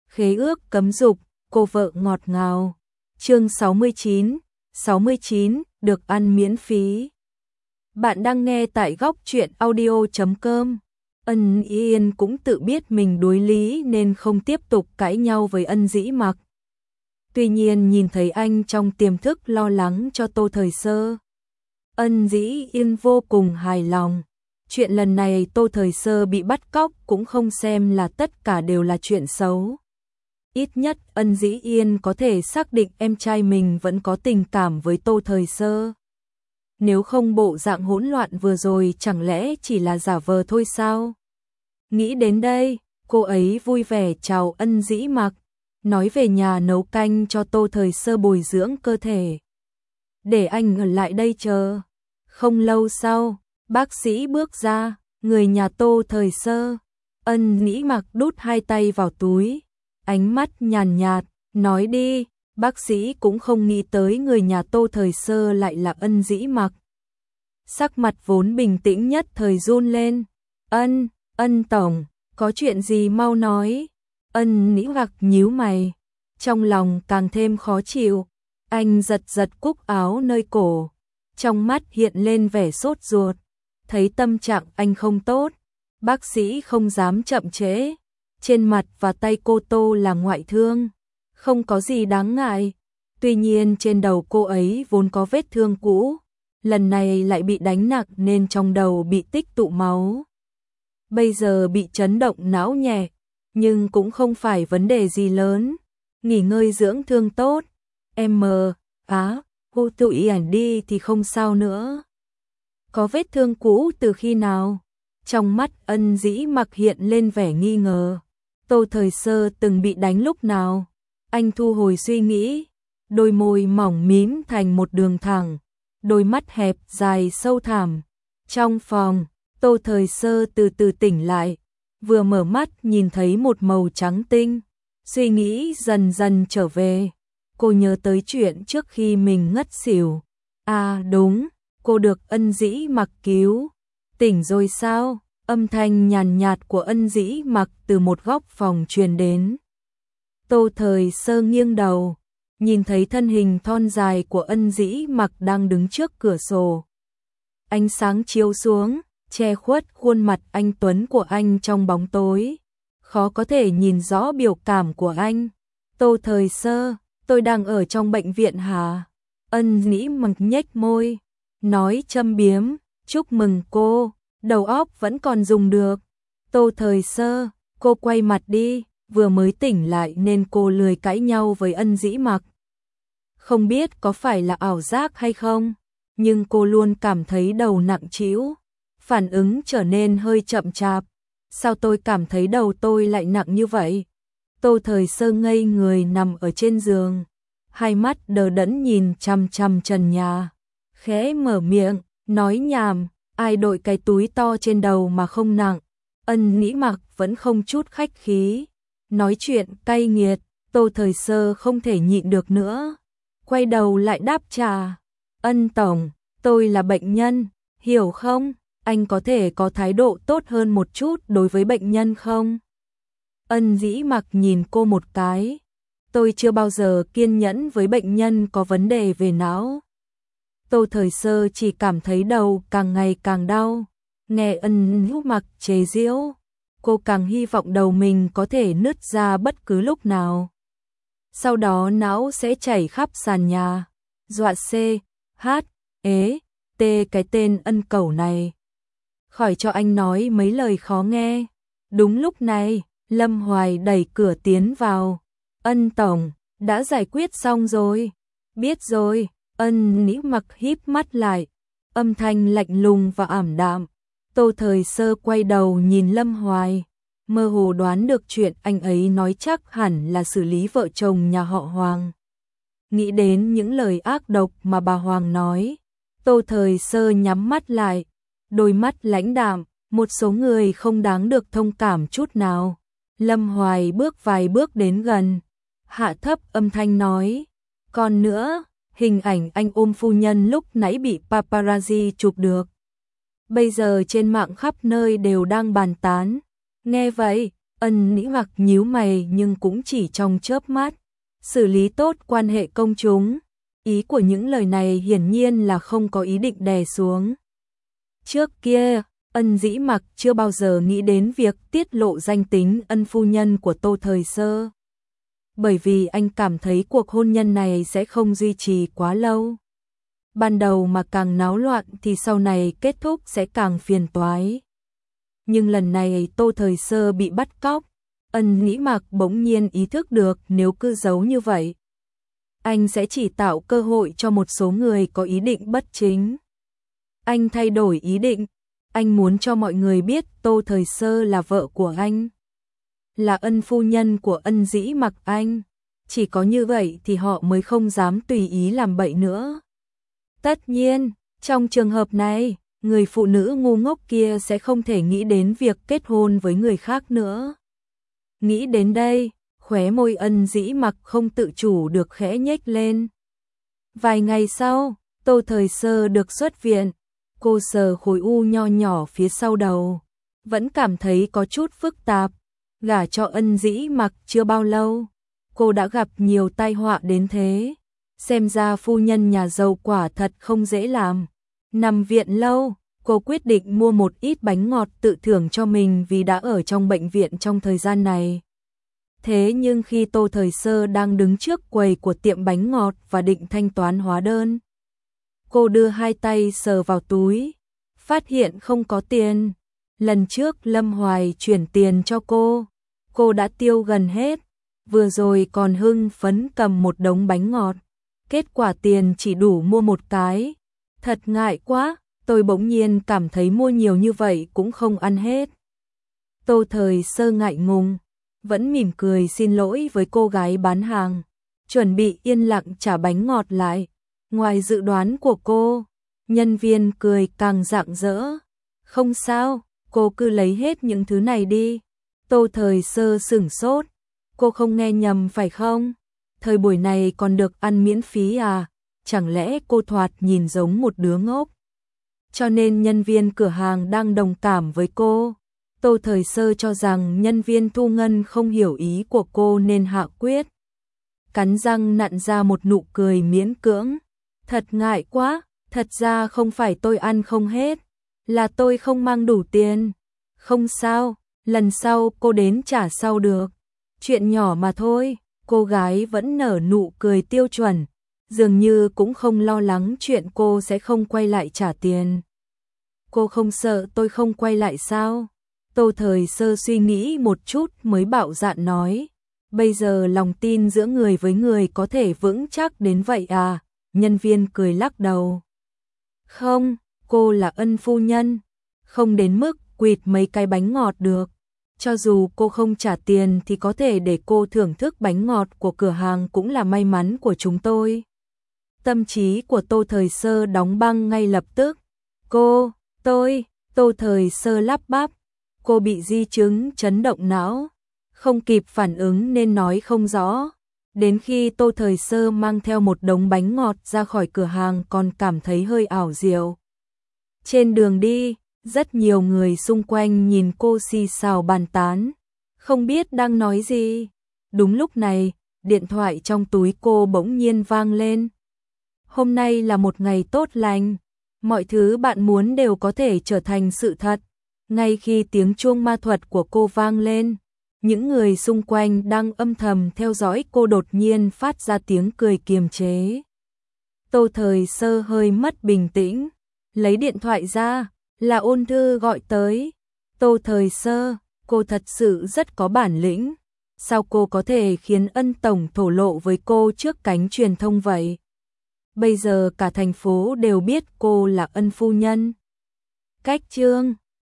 Khế ước cấm dục, cô vợ ngọt ngào. Chương 69, được ăn miễn phí. Bạn đang nghe tại góc truyện audio.com. Ân Yên cũng tự biết mình đối lý nên không tiếp tục cãi nhau với Ân Dĩ Mặc. Tuy nhiên nhìn thấy anh trong tiềm thức lo lắng cho Tô Thời Sơ, Ân Dĩ Yên vô cùng hài lòng. Chuyện lần này Tô Thời Sơ bị bắt cóc cũng không xem là tất cả đều là chuyện xấu. Ít nhất Ân Dĩ Yên có thể xác định em trai mình vẫn có tình cảm với Tô Thời Sơ. Nếu không bộ dạng hỗn loạn vừa rồi chẳng lẽ chỉ là giả vờ thôi sao? Nghĩ đến đây, cô ấy vui vẻ chào Ân Dĩ Mặc, nói về nhà nấu canh cho Tô Thời Sơ bồi dưỡng cơ thể. Để anh ở lại đây chờ. Không lâu sau, bác sĩ bước ra, người nhà Tô Thời Sơ. Ân Dĩ Mặc đút hai tay vào túi, ánh mắt nhàn nhạt, nói đi. Bác sĩ cũng không nghĩ tới người nhà Tô Thời Sơ lại là Ân Dĩ Mặc. Sắc mặt vốn bình tĩnh nhất thời run lên. Ân tổng, có chuyện gì mau nói. Ân Dĩ Mặc nhíu mày, trong lòng càng thêm khó chịu. Anh giật cúc áo nơi cổ, trong mắt hiện lên vẻ sốt ruột. Thấy tâm trạng anh không tốt, bác sĩ không dám chậm trễ. Trên mặt và tay cô Tô là ngoại thương, không có gì đáng ngại. Tuy nhiên trên đầu cô ấy vốn có vết thương cũ, lần này lại bị đánh nặng nên trong đầu bị tích tụ máu. Bây giờ bị chấn động não nhẹ, nhưng cũng không phải vấn đề gì lớn. Nghỉ ngơi dưỡng thương tốt. Hô tụi ảnh đi thì không sao nữa. Có vết thương cũ từ khi nào? Trong mắt Ân Dĩ Mặc hiện lên vẻ nghi ngờ. Tô Thời Sơ từng bị đánh lúc nào? Anh thu hồi suy nghĩ, đôi môi mỏng mím thành một đường thẳng, đôi mắt hẹp dài sâu thẳm. Trong phòng, Tô Thời Sơ từ từ tỉnh lại, vừa mở mắt nhìn thấy một màu trắng tinh, suy nghĩ dần dần trở về. Cô nhớ tới chuyện trước khi mình ngất xỉu. À đúng, cô được Ân Dĩ Mặc cứu. Tỉnh rồi sao? Âm thanh nhàn nhạt của Ân Dĩ Mặc từ một góc phòng truyền đến. Tô Thời Sơ nghiêng đầu, nhìn thấy thân hình thon dài của Ân Dĩ Mặc đang đứng trước cửa sổ. Ánh sáng chiếu xuống, che khuất khuôn mặt anh tuấn của anh trong bóng tối, khó có thể nhìn rõ biểu cảm của anh. Tô Thời Sơ, tôi đang ở trong bệnh viện hả? Ân Dĩ Mặc nhếch môi, nói châm biếm, chúc mừng cô, đầu óc vẫn còn dùng được. Tô Thời Sơ, cô quay mặt đi, vừa mới tỉnh lại nên cô lười cãi nhau với Ân Dĩ Mặc. Không biết có phải là ảo giác hay không, nhưng cô luôn cảm thấy đầu nặng trĩu, phản ứng trở nên hơi chậm chạp. Sao tôi cảm thấy đầu tôi lại nặng như vậy? Tô Thời Sơ ngây người nằm ở trên giường, hai mắt đờ đẫn nhìn chằm chằm trần nhà, khẽ mở miệng, nói nhảm, ai đội cái túi to trên đầu mà không nặng. Ân Dĩ Mặc vẫn không chút khách khí, nói chuyện cay nghiệt. Tô Thời Sơ không thể nhịn được nữa, quay đầu lại đáp trả, Ân tổng, tôi là bệnh nhân, hiểu không? Anh có thể có thái độ tốt hơn một chút đối với bệnh nhân không? Ân Dĩ Mặc nhìn cô một cái, tôi chưa bao giờ kiên nhẫn với bệnh nhân có vấn đề về não. Tô Thời Sơ chỉ cảm thấy đầu càng ngày càng đau, nghe Ân Dĩ Mặc chế giễu, cô càng hy vọng đầu mình có thể nứt ra bất cứ lúc nào. Sau đó não sẽ chảy khắp sàn nhà, dọa cái tên Ân cẩu này khỏi cho anh nói mấy lời khó nghe. Đúng lúc này, Lâm Hoài đẩy cửa tiến vào. Ân tổng, đã giải quyết xong rồi. Biết rồi. Ân Dĩ Mặc híp mắt lại, âm thanh lạnh lùng và ảm đạm. Tô Thời Sơ quay đầu nhìn Lâm Hoài, mơ hồ đoán được chuyện anh ấy nói chắc hẳn là xử lý vợ chồng nhà họ Hoàng. Nghĩ đến những lời ác độc mà bà Hoàng nói, Tô Thời Sơ nhắm mắt lại, đôi mắt lãnh đạm, một số người không đáng được thông cảm chút nào. Lâm Hoài bước vài bước đến gần, hạ thấp âm thanh nói, còn nữa, hình ảnh anh ôm phu nhân lúc nãy bị paparazzi chụp được. Bây giờ trên mạng khắp nơi đều đang bàn tán. Nghe vậy, Ân Nĩ Mặc nhíu mày nhưng cũng chỉ trong chớp mắt, xử lý tốt quan hệ công chúng. Ý của những lời này hiển nhiên là không có ý định đè xuống. Trước kia, Ân Dĩ Mặc chưa bao giờ nghĩ đến việc tiết lộ danh tính ân phu nhân của Tô Thời Sơ. Bởi vì anh cảm thấy cuộc hôn nhân này sẽ không duy trì quá lâu. Ban đầu mà càng náo loạn thì sau này kết thúc sẽ càng phiền toái. Nhưng lần này Tô Thời Sơ bị bắt cóc, Ân Dĩ Mặc bỗng nhiên ý thức được nếu cứ giấu như vậy, anh sẽ chỉ tạo cơ hội cho một số người có ý định bất chính. Anh thay đổi ý định, anh muốn cho mọi người biết Tô Thời Sơ là vợ của anh, là ân phu nhân của Ân Dĩ Mặc anh. Chỉ có như vậy thì họ mới không dám tùy ý làm bậy nữa. Tất nhiên, trong trường hợp này, người phụ nữ ngu ngốc kia sẽ không thể nghĩ đến việc kết hôn với người khác nữa. Nghĩ đến đây, khóe môi Ân Dĩ Mặc không tự chủ được khẽ nhếch lên. Vài ngày sau, Tô Thời Sơ được xuất viện, cô sờ khối u nho nhỏ phía sau đầu, vẫn cảm thấy có chút phức tạp. Gả cho Ân Dĩ Mặc chưa bao lâu, cô đã gặp nhiều tai họa đến thế. Xem ra phu nhân nhà giàu quả thật không dễ làm. Nằm viện lâu, cô quyết định mua một ít bánh ngọt tự thưởng cho mình vì đã ở trong bệnh viện trong thời gian này. Thế nhưng khi Tô Thời Sơ đang đứng trước quầy của tiệm bánh ngọt và định thanh toán hóa đơn, cô đưa hai tay sờ vào túi, phát hiện không có tiền. Lần trước Lâm Hoài chuyển tiền cho cô đã tiêu gần hết, vừa rồi còn hưng phấn cầm một đống bánh ngọt. Kết quả tiền chỉ đủ mua một cái. Thật ngại quá, tôi bỗng nhiên cảm thấy mua nhiều như vậy cũng không ăn hết. Tô Thời Sơ ngại ngùng, vẫn mỉm cười xin lỗi với cô gái bán hàng, chuẩn bị yên lặng trả bánh ngọt lại. Ngoài dự đoán của cô, nhân viên cười càng rạng rỡ. Không sao, cô cứ lấy hết những thứ này đi. Tô Thời Sơ sửng sốt, cô không nghe nhầm phải không? Thời buổi này còn được ăn miễn phí à? Chẳng lẽ cô thoạt nhìn giống một đứa ngốc? Cho nên nhân viên cửa hàng đang đồng cảm với cô. Tô Thời Sơ cho rằng nhân viên thu ngân không hiểu ý của cô nên hạ quyết. Cắn răng nặn ra một nụ cười miễn cưỡng. Thật ngại quá, thật ra không phải tôi ăn không hết, là tôi không mang đủ tiền. Không sao, lần sau cô đến trả sau được. Chuyện nhỏ mà thôi. Cô gái vẫn nở nụ cười tiêu chuẩn, dường như cũng không lo lắng chuyện cô sẽ không quay lại trả tiền. Cô không sợ tôi không quay lại sao? Tô Thời Sơ suy nghĩ một chút mới bạo dạn nói. Bây giờ lòng tin giữa người với người có thể vững chắc đến vậy à? Nhân viên cười lắc đầu. Không, cô là ân phu nhân, không đến mức quỵt mấy cái bánh ngọt được. Cho dù cô không trả tiền thì có thể để cô thưởng thức bánh ngọt của cửa hàng cũng là may mắn của chúng tôi. Tâm trí của Tô Thời Sơ đóng băng ngay lập tức. Tô Thời Sơ lắp bắp. Cô bị di chứng chấn động não, không kịp phản ứng nên nói không rõ. Đến khi Tô Thời Sơ mang theo một đống bánh ngọt ra khỏi cửa hàng còn cảm thấy hơi ảo diệu. Trên đường đi, rất nhiều người xung quanh nhìn cô xì xào bàn tán, không biết đang nói gì. Đúng lúc này, điện thoại trong túi cô bỗng nhiên vang lên. Hôm nay là một ngày tốt lành, mọi thứ bạn muốn đều có thể trở thành sự thật. Ngay khi tiếng chuông ma thuật của cô vang lên, những người xung quanh đang âm thầm theo dõi cô đột nhiên phát ra tiếng cười kiềm chế. Tô Thời Sơ hơi mất bình tĩnh, lấy điện thoại ra, là Ôn Thư gọi tới. Tô Thời Sơ, cô thật sự rất có bản lĩnh. Sao cô có thể khiến Ân tổng thổ lộ với cô trước cánh truyền thông vậy? Bây giờ cả thành phố đều biết cô là Ân phu nhân. Cách chương